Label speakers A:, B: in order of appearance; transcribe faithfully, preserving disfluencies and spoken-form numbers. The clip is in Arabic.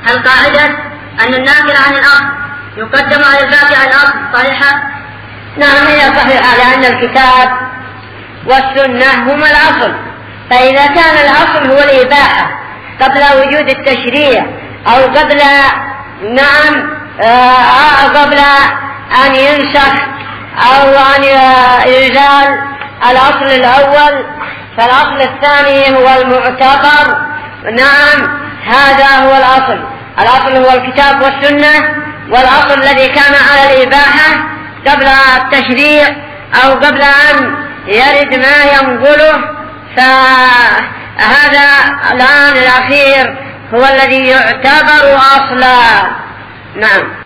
A: القاعدة أن الناقل عن الأصل يقدم على الباقي عن الأصل صحيحة؟
B: نعم هي صحيحة، لأن الكتاب والسنة هما الأصل، فإذا كان الأصل هو الإباحة قبل وجود التشريع أو قبل نعم آه قبل أن ينسخ أو أن يزال الأصل الأول، فالأصل الثاني هو المعتبر. نعم هذا هو الأصل، الأصل هو الكتاب والسنة، والأصل الذي كان على الإباحة قبل التشريع أو قبل أن يرد ما ينقله، فهذا الآن الأخير هو الذي يعتبر أصلا. نعم.